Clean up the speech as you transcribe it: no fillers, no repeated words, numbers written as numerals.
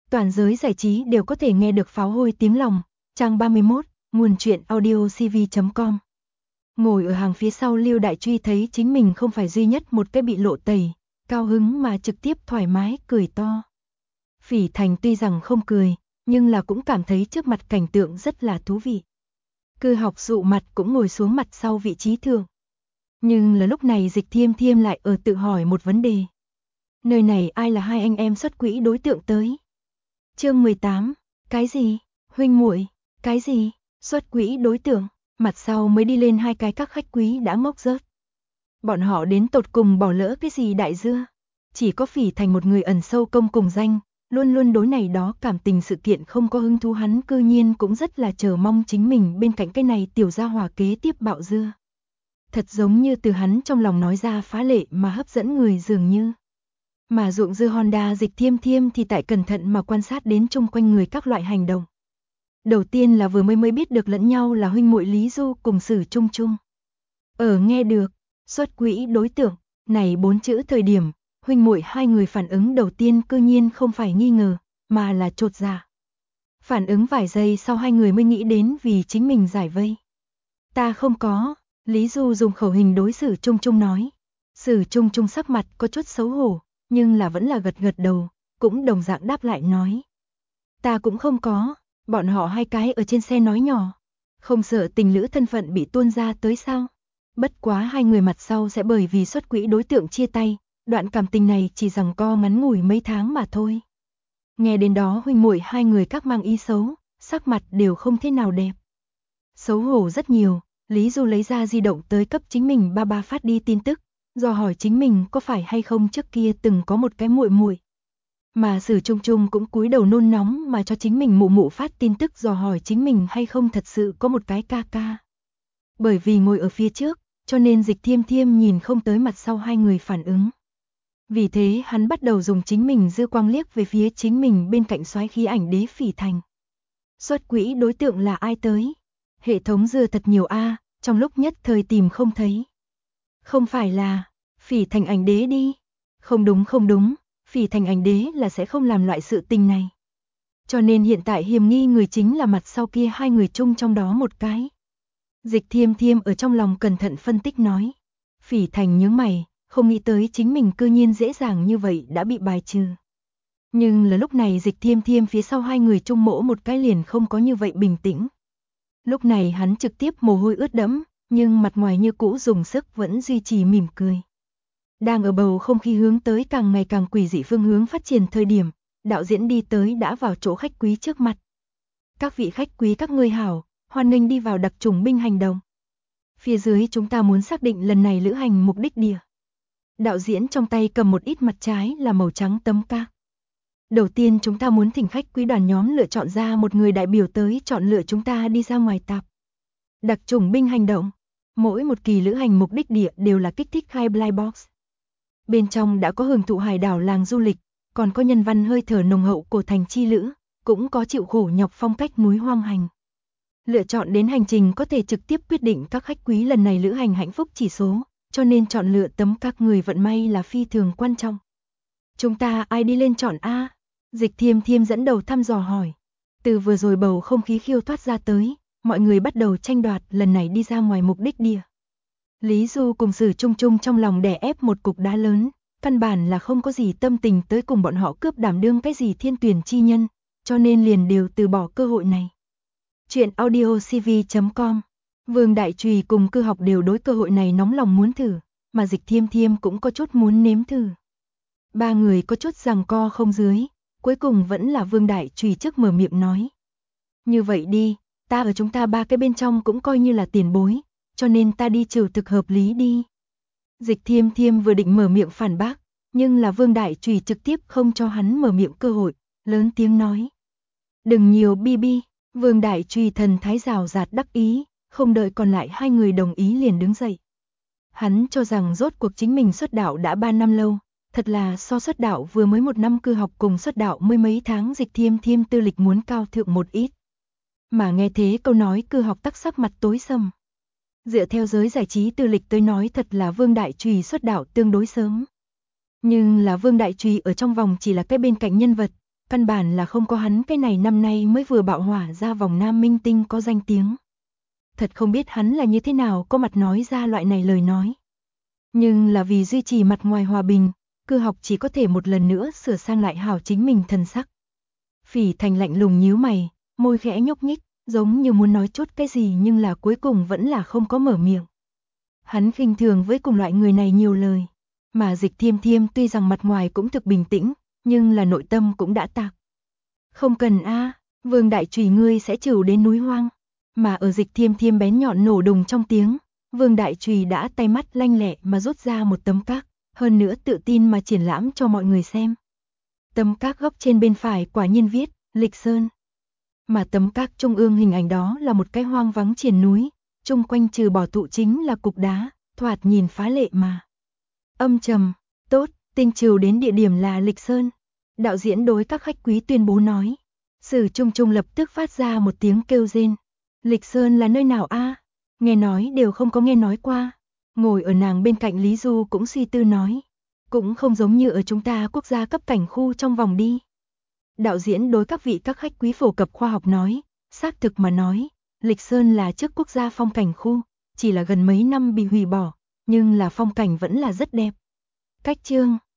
Toàn giới giải trí đều có thể nghe được pháo hôi tiếng lòng. Trang 31, nguồn truyện audiocv.com. Ngồi ở hàng phía sau Lưu Đại Truy thấy chính mình không phải duy nhất một cái bị lộ tẩy, cao hứng mà trực tiếp thoải mái cười to. Phỉ Thành tuy rằng không cười, nhưng là cũng cảm thấy trước mặt cảnh tượng rất là thú vị. Cư Học dụ mặt cũng ngồi xuống mặt sau vị trí thượng. Nhưng là lúc này Dịch Thiêm Thiêm lại ở tự hỏi một vấn đề. Nơi này ai là hai anh em xuất quỹ đối tượng tới? Chương 18, cái gì? Huynh muội, cái gì? Xuất quỹ đối tượng? Mặt sau mới đi lên hai cái các khách quý đã ngốc rớt. Bọn họ đến tột cùng bỏ lỡ cái gì đại dưa? Chỉ có Phỉ Thành một người ẩn sâu công cùng danh, luôn luôn đối này đó cảm tình sự kiện không có hứng thú, hắn cư nhiên cũng rất là chờ mong chính mình bên cạnh cái này tiểu gia hỏa kế tiếp bạo dưa. Thật giống như từ hắn trong lòng nói ra phá lệ mà hấp dẫn người dường như. Mà ruộng dưa Honda Dịch Thiêm Thiêm thì tại cẩn thận mà quan sát đến chung quanh người các loại hành động. Đầu tiên là vừa mới biết được lẫn nhau là huynh muội Lý Du cùng Sử Trung Trung. Ở nghe được xuất quỹ đối tượng này 4 chữ thời điểm, huynh muội hai người phản ứng đầu tiên cư nhiên không phải nghi ngờ, mà là chột dạ. Phản ứng vài giây sau hai người mới nghĩ đến vì chính mình giải vây. Ta không có, Lý Du dùng khẩu hình đối Sử Trung Trung nói. Sử Trung Trung sắc mặt có chút xấu hổ, nhưng là vẫn là gật đầu, cũng đồng dạng đáp lại nói. Ta cũng không có, bọn họ hai cái ở trên xe nói nhỏ. Không sợ tình lữ thân phận bị tuôn ra tới sao? Bất quá hai người mặt sau sẽ bởi vì xuất quỹ đối tượng chia tay, đoạn cảm tình này chỉ giằng co ngắn ngủi mấy tháng mà thôi. Nghe đến đó huynh muội hai người các mang ý xấu, sắc mặt đều không thế nào đẹp. Xấu hổ rất nhiều, Lý Du lấy ra di động tới cấp chính mình ba phát đi tin tức, dò hỏi chính mình có phải hay không trước kia từng có một cái muội muội. Mà Sử Trung Trung cũng cúi đầu nôn nóng mà cho chính mình mụ phát tin tức dò hỏi chính mình hay không thật sự có một cái ca ca. Bởi vì ngồi ở phía trước, cho nên Dịch Thiêm Thiêm nhìn không tới mặt sau hai người phản ứng. Vì thế hắn bắt đầu dùng chính mình dư quang liếc về phía chính mình bên cạnh soái khí ảnh đế Phỉ Thành. Xuất quỹ đối tượng là ai tới? Hệ thống dưa thật nhiều a, trong lúc nhất thời tìm không thấy. Không phải là Phỉ Thành ảnh đế đi. Không đúng, Phỉ Thành ảnh đế là sẽ không làm loại sự tình này. Cho nên hiện tại hiểm nghi người chính là mặt sau kia hai người chung trong đó một cái. Dịch Thiêm Thiêm ở trong lòng cẩn thận phân tích nói. Phỉ Thành nhướng mày, không nghĩ tới chính mình cư nhiên dễ dàng như vậy đã bị bài trừ. Nhưng là lúc này Dịch Thiêm Thiêm phía sau hai người chung mỗ một cái liền không có như vậy bình tĩnh. Lúc này hắn trực tiếp mồ hôi ướt đẫm, nhưng mặt ngoài như cũ dùng sức vẫn duy trì mỉm cười. Đang ở bầu không khí hướng tới càng ngày càng quỷ dị phương hướng phát triển thời điểm, đạo diễn đi tới đã vào chỗ khách quý trước mặt. Các vị khách quý các ngươi hảo, hoan nghênh đi vào đặc chủng binh hành động. Phía dưới chúng ta muốn xác định lần này lữ hành mục đích địa. Đạo diễn trong tay cầm một ít mặt trái là màu trắng tấm ca. Đầu tiên chúng ta muốn thỉnh khách quý đoàn nhóm lựa chọn ra một người đại biểu tới chọn lựa chúng ta đi ra ngoài tạp. Đặc chủng binh hành động. Mỗi một kỳ lữ hành mục đích địa đều là kích thích hai blind box. Bên trong đã có hưởng thụ hải đảo làng du lịch, còn có nhân văn hơi thở nồng hậu cổ thành chi lữ, cũng có chịu khổ nhọc phong cách núi hoang hành. Lựa chọn đến hành trình có thể trực tiếp quyết định các khách quý lần này lữ hành hạnh phúc chỉ số, cho nên chọn lựa tấm các người vận may là phi thường quan trọng. Chúng ta ai đi lên chọn A? Dịch Thiêm Thiêm dẫn đầu thăm dò hỏi. Từ vừa rồi bầu không khí khiêu thoát ra tới, mọi người bắt đầu tranh đoạt lần này đi ra ngoài mục đích địa. Lý Du cùng Sử Trung Trung trong lòng đè ép một cục đá lớn, căn bản là không có gì tâm tình tới cùng bọn họ cướp đảm đương cái gì thiên tuyển chi nhân, cho nên liền đều từ bỏ cơ hội này. Chuyện audiocv.com. Vương Đại Trùy cùng Cư Học đều đối cơ hội này nóng lòng muốn thử, mà Dịch Thiêm Thiêm cũng có chút muốn nếm thử. Ba người có chút giằng co không dưới, cuối cùng vẫn là Vương Đại Trùy trước mở miệng nói. Như vậy đi, ta ở chúng ta ba cái bên trong cũng coi như là tiền bối, cho nên ta đi trừ thực hợp lý đi. Dịch Thiêm Thiêm vừa định mở miệng phản bác, nhưng là Vương Đại Trùy trực tiếp không cho hắn mở miệng cơ hội, lớn tiếng nói. Đừng nhiều bi. Vương Đại Trùy thần thái rào rạt đắc ý, không đợi còn lại hai người đồng ý liền đứng dậy. Hắn cho rằng rốt cuộc chính mình xuất đạo đã 3 năm lâu, thật là so xuất đạo vừa mới 1 năm Cư Học cùng xuất đạo mới mấy tháng Dịch Thiêm Thiêm tư lịch muốn cao thượng một ít. Mà nghe thế câu nói Cư Học tắc sắc mặt tối sầm. Dựa theo giới giải trí tư lịch tới nói thật là Vương Đại Trùy xuất đạo tương đối sớm. Nhưng là Vương Đại Trùy ở trong vòng chỉ là cái bên cạnh nhân vật, Căn bản là không có hắn cái này năm nay mới vừa bạo hỏa ra vòng nam minh tinh có danh tiếng. Thật không biết hắn là như thế nào có mặt nói ra loại này lời nói. Nhưng là vì duy trì mặt ngoài hòa bình, Cư Học chỉ có thể một lần nữa sửa sang lại hảo chính mình thần sắc. Phỉ Thành lạnh lùng nhíu mày, môi khẽ nhúc nhích, giống như muốn nói chút cái gì nhưng là cuối cùng vẫn là không có mở miệng. Hắn khinh thường với cùng loại người này nhiều lời, mà Dịch Thiêm Thiêm tuy rằng mặt ngoài cũng thực bình tĩnh, nhưng là nội tâm cũng đã tạc. Không cần a, Vương đại chùy ngươi sẽ trừ đến núi hoang. Mà ở Dịch Thiêm Thiêm bén nhọn nổ đùng trong tiếng, Vương đại chùy đã tay mắt lanh lẹ mà rút ra một tấm các, hơn nữa tự tin mà triển lãm cho mọi người xem. Tấm các góc trên bên phải quả nhiên viết Lịch Sơn. Mà tấm các trung ương hình ảnh đó là một cái hoang vắng triền núi, chung quanh trừ bỏ thụ chính là cục đá, thoạt nhìn phá lệ mà. Âm trầm, tốt, tinh trừ đến địa điểm là Lịch Sơn. Đạo diễn đối các khách quý tuyên bố nói. Sử Trung Trung lập tức phát ra một tiếng kêu rên. Lịch Sơn là nơi nào a? Nghe nói đều không có nghe nói qua. Ngồi ở nàng bên cạnh Lý Du cũng suy tư nói. Cũng không giống như ở chúng ta quốc gia cấp cảnh khu trong vòng đi. Đạo diễn đối các khách quý phổ cập khoa học nói. Xác thực mà nói, Lịch Sơn là trước quốc gia phong cảnh khu, chỉ là gần mấy năm bị hủy bỏ, nhưng là phong cảnh vẫn là rất đẹp. Cách chương